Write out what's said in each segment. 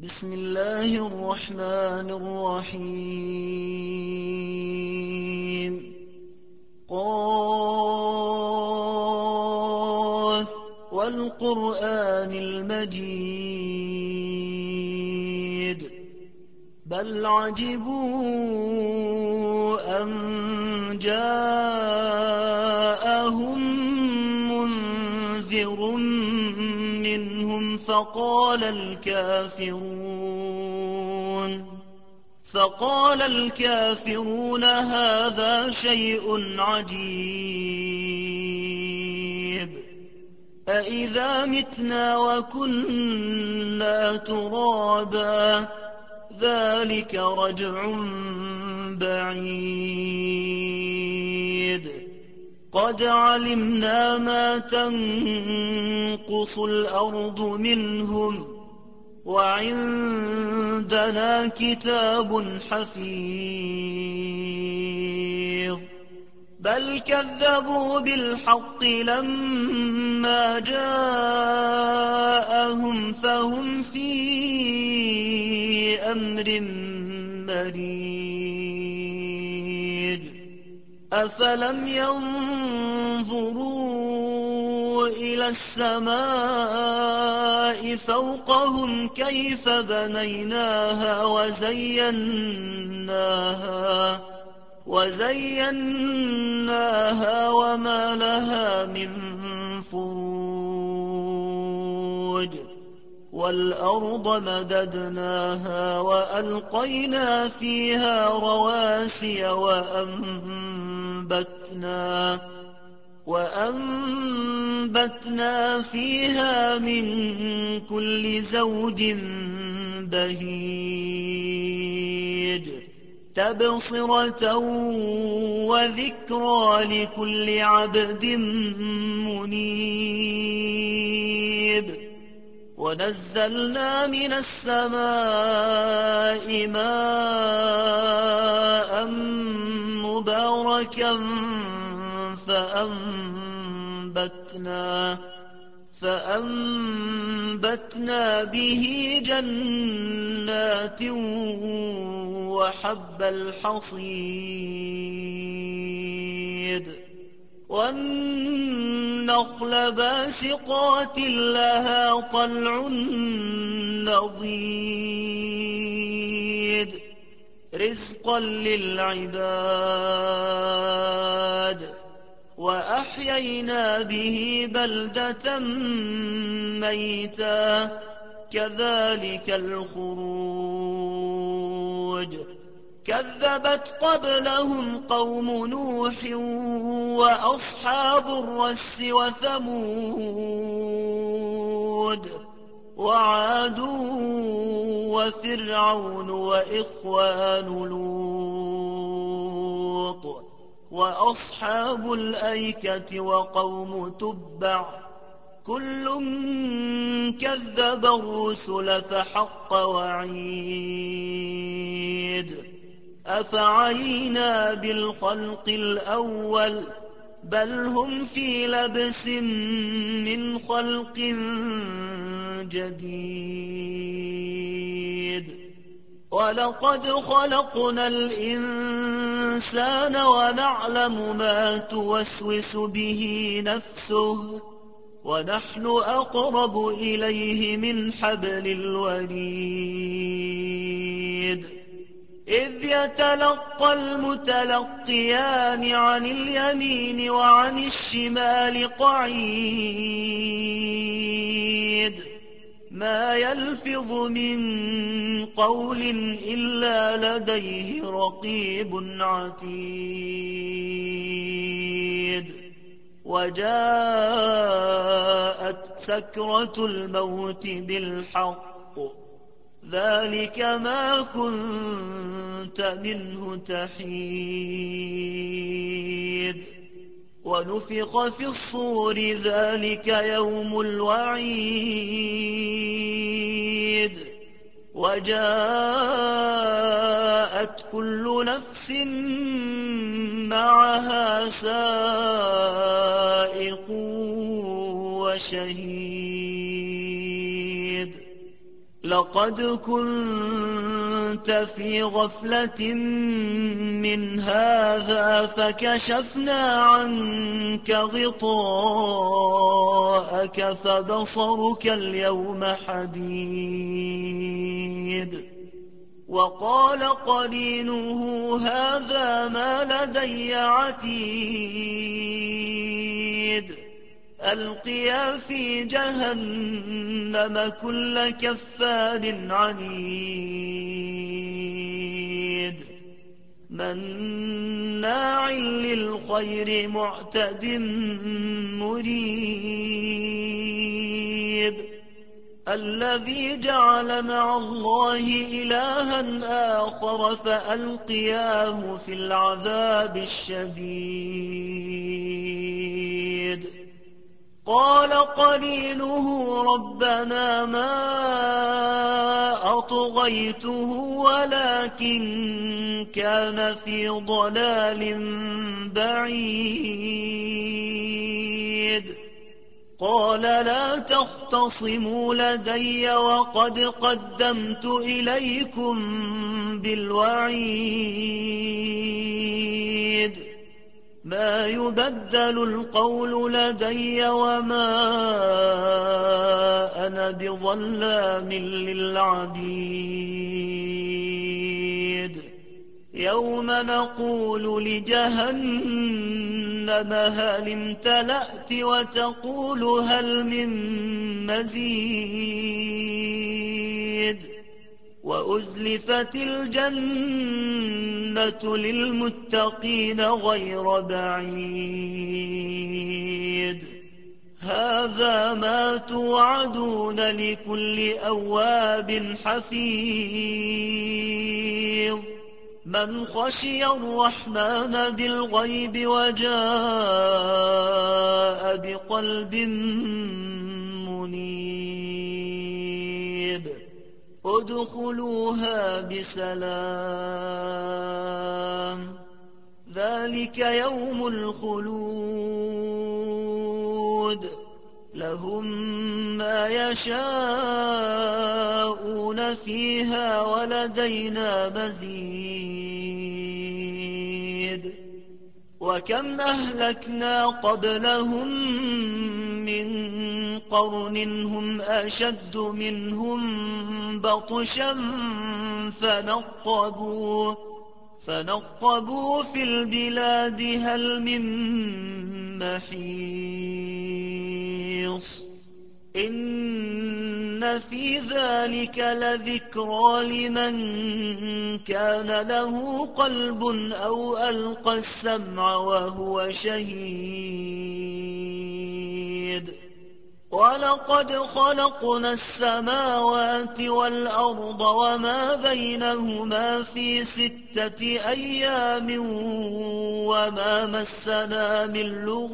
بسم الله الرحمن الرحيم قاف والقرآن المجيد بل عجبوا أن جاءهم منذر منهم فقال الكافرون هذا شيء عجيب أإذا متنا وكنا ترابا ذلك رجع بعيد قد علمنا ما تنقص الأرض منهم وعندنا كتاب حفيظ بل كذبوا بالحق لما جاءهم فهم في أمر مريج أفلم ينظروا إلى السماء فوقهم كيف بنيناها وزيناها وما لها من فروج والأرض مددناها وألقينا فيها رواسي وأنبتنا فيها من كل زوج بهيج تبصرة وذكرى لكل عبد منيب ونزلنا من السماء ماء مباركا فأنبتنا به جنات وحب الحصيد والنخل باسقات لها طلع نضيد رزقا للعباد وأحيينا به بلدة ميتا كذلك الخروج كذبت قبلهم قوم نوح وأصحاب الرس وثمود وعاد وفرعون وإخوان لوط وأصحاب الأيكة وقوم تبع كل كذب الرسل فحق وعيد أفعينا بالخلق الأول بل هم في لبس من خلق جديد ولقد خلقنا الإنسان ونعلم ما توسوس به نفسه ونحن أقرب إليه من حبل الوريد إذ يتلقى المتلقيان عن اليمين وعن الشمال قعيد ما يلفظ من قول إلا لديه رقيب عتيد وجاءت سكرة الموت بالحق ذلك ما كنت منه تحيد ونفخ في الصور ذلك يوم الوعيد وجاءت كل نفس معها سائق وشهيد لقد كنت في غفلة من هذا فكشفنا عنك غطاءك فبصرك اليوم حديد وقال قرينه هذا ما لدي عتيد ألقيا في جهنم كل كفار عنيد مناع للخير معتد مريب الذي جعل مع الله إلها آخر فألقياه في العذاب الشديد قال قرينه ربنا ما أطغيته ولكن كان في ضلال بعيد قال لا تختصموا لدي وقد قدمت إليكم بالوعيد ما يبدل القول لدي وما أنا بظلام للعبيد يوم نقول لجهنم هل امتلأت وتقول هل من مزيد وأزلفت الجنة للمتقين غير بعيد هذا ما توعدون لكل أواب حفيظ من خشي الرحمن بالغيب وجاء بقلب منيب ادخلوها بسلام ذلك يوم الخلود لهم ما يشاءون فيها ولدينا مزيد وكم أهلكنا قبلهم من قرن هم أشد منهم بطشا فنقبوا في البلاد هل من محيص إن في ذلك لذكرى لمن كان له قلب أو ألقى السمع وهو شهيد ولقد خلقنا السماوات والأرض وما بينهما في 6 أيام وما مسنا من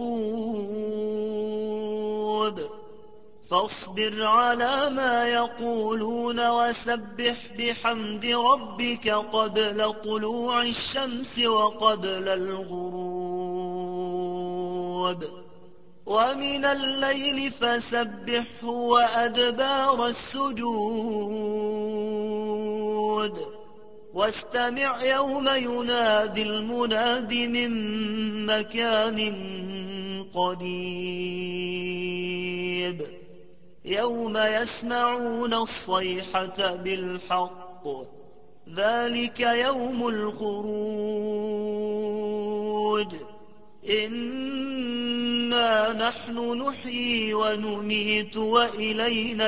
لغوب فاصبر على ما يقولون وسبح بحمد ربك قبل طلوع الشمس وقبل الغروب ومن الليل فسبحه وأدبار السجود واستمع يوم ينادي المناد من مكان قريب يوم يسمعون الصيحة بالحق ذلك يوم الخروج إنا نحن نحيي ونميت وإلينا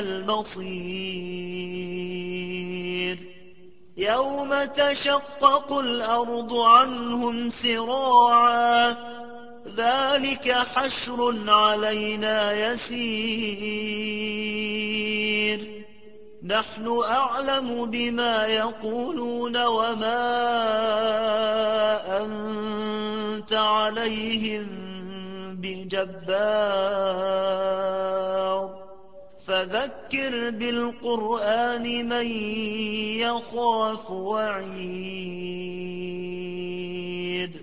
المصير يوم تشقق الأرض عنهم سراعا ذلك حشر علينا يسير نحن أعلم بما يقولون وما أنت عليهم بجبار فذكر بالقرآن من يخاف وعيد